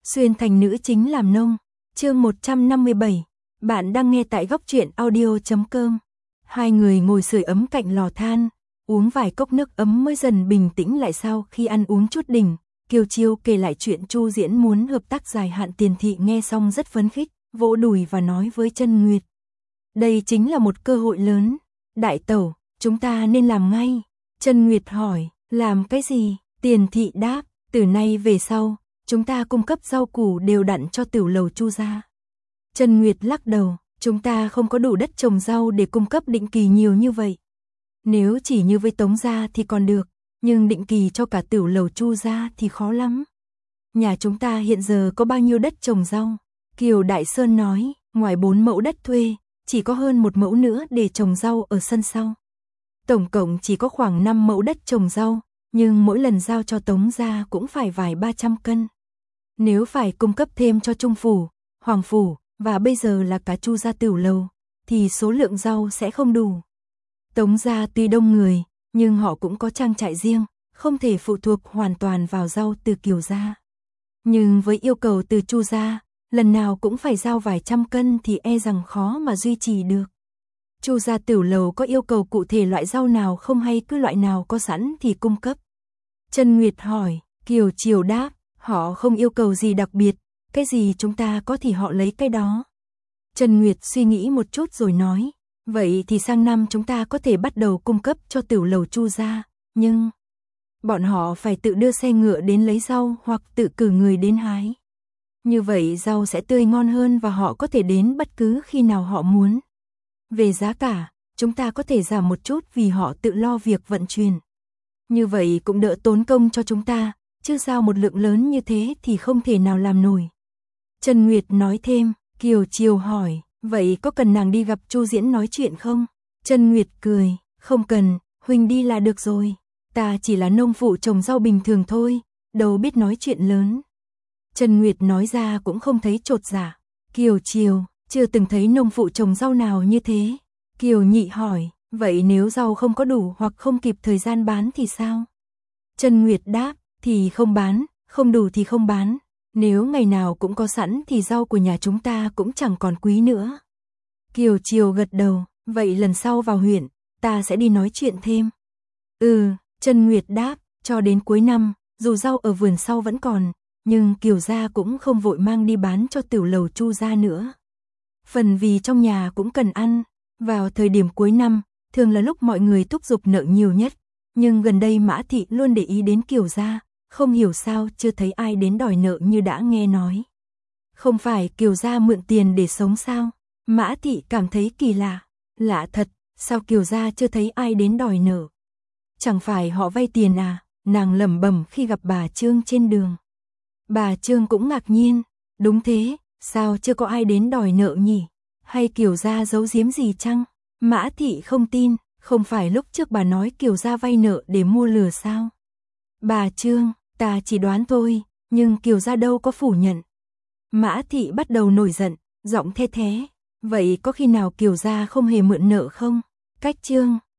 Xuyên thành nữ chính làm nông. Chương 157. Bạn đang nghe tại góc truyện audio.com. Hai người ngồi sưởi ấm cạnh lò than, uống vài cốc nước ấm mới dần bình tĩnh lại sau khi ăn uống chút đỉnh. Kiều Chiêu kể lại chuyện Chu Diễn muốn hợp tác dài hạn tiền thị, nghe xong rất phấn khích, vỗ đùi và nói với Chân Nguyệt. Đây chính là một cơ hội lớn. Đại tẩu, chúng ta nên làm ngay. Chân Nguyệt hỏi, làm cái gì? Tiền thị đáp, từ nay về sau, chúng ta cung cấp rau củ đều đặn cho tiểu lầu Chu gia. Chân Nguyệt lắc đầu, chúng ta không có đủ đất trồng rau để cung cấp định kỳ nhiều như vậy. Nếu chỉ như với Tống gia thì còn được, nhưng định kỳ cho cả tiểu lầu Chu gia thì khó lắm. Nhà chúng ta hiện giờ có bao nhiêu đất trồng rau? Kiều Đại Sơn nói, ngoài 4 mẫu đất thuê, chỉ có hơn 1 mẫu nữa để trồng rau ở sân sau. Tổng cộng chỉ có khoảng 5 mẫu đất trồng rau, nhưng mỗi lần giao cho Tống gia cũng phải vài 300 cân. Nếu phải cung cấp thêm cho Trung phủ, Hoàng phủ và bây giờ là cả Chu gia tiểu lầu, thì số lượng rau sẽ không đủ. Tống gia tuy đông người, nhưng họ cũng có trang trại riêng, không thể phụ thuộc hoàn toàn vào rau từ Kiều gia. Nhưng với yêu cầu từ Chu gia, lần nào cũng phải giao vài trăm cân thì e rằng khó mà duy trì được. Chu gia tiểu lầu có yêu cầu cụ thể loại rau nào không, hay cứ loại nào có sẵn thì cung cấp? Chân Nguyệt hỏi. Kiều Chiêu đáp, họ không yêu cầu gì đặc biệt, cái gì chúng ta có thì họ lấy cái đó. Chân Nguyệt suy nghĩ một chút rồi nói, vậy thì sang năm chúng ta có thể bắt đầu cung cấp cho tiểu lầu Chu gia, nhưng bọn họ phải tự đưa xe ngựa đến lấy rau hoặc tự cử người đến hái. Như vậy rau sẽ tươi ngon hơn và họ có thể đến bất cứ khi nào họ muốn. Về giá cả, chúng ta có thể giảm một chút vì họ tự lo việc vận chuyển. Như vậy cũng đỡ tốn công cho chúng ta, chứ giao một lượng lớn như thế thì không thể nào làm nổi. Chân Nguyệt nói thêm. Kiều Chiêu hỏi, vậy có cần nàng đi gặp Chu Diễn nói chuyện không? Chân Nguyệt cười, không cần, huynh đi là được rồi. Ta chỉ là nông phụ trồng rau bình thường thôi, đâu biết nói chuyện lớn. Chân Nguyệt nói ra cũng không thấy chột dạ. Kiều Chiêu, chưa từng thấy nông phụ trồng rau nào như thế. Kiều Nhị hỏi, vậy nếu rau không có đủ hoặc không kịp thời gian bán thì sao? Chân Nguyệt đáp, thì không bán, không đủ thì không bán. Nếu ngày nào cũng có sẵn thì rau của nhà chúng ta cũng chẳng còn quý nữa. Kiều Chiêu gật đầu, vậy lần sau vào huyện, ta sẽ đi nói chuyện thêm. Chân Nguyệt đáp, cho đến cuối năm, dù rau ở vườn sau vẫn còn, nhưng Kiều gia cũng không vội mang đi bán cho tiểu lầu Chu gia nữa. Phần vì trong nhà cũng cần ăn, vào thời điểm cuối năm, thường là lúc mọi người thúc giục nợ nhiều nhất, nhưng gần đây Mã thị luôn để ý đến Kiều gia, không hiểu sao chưa thấy ai đến đòi nợ như đã nghe nói. Không phải Kiều gia mượn tiền để sống sao? Mã thị cảm thấy kỳ lạ. Lạ thật, sao Kiều gia chưa thấy ai đến đòi nợ? Chẳng phải họ vay tiền à? Nàng lẩm bẩm khi gặp bà Trương trên đường. Bà Trương cũng ngạc nhiên. Đúng thế, sao chưa có ai đến đòi nợ nhỉ? Hay Kiều gia giấu giếm gì chăng? Mã thị không tin, không phải lúc trước bà nói Kiều gia vay nợ để mua lừa sao? Bà Trương, ta chỉ đoán thôi, nhưng Kiều gia đâu có phủ nhận. Mã thị bắt đầu nổi giận, giọng the thé. Vậy có khi nào Kiều gia không hề mượn nợ không? Cách Trương,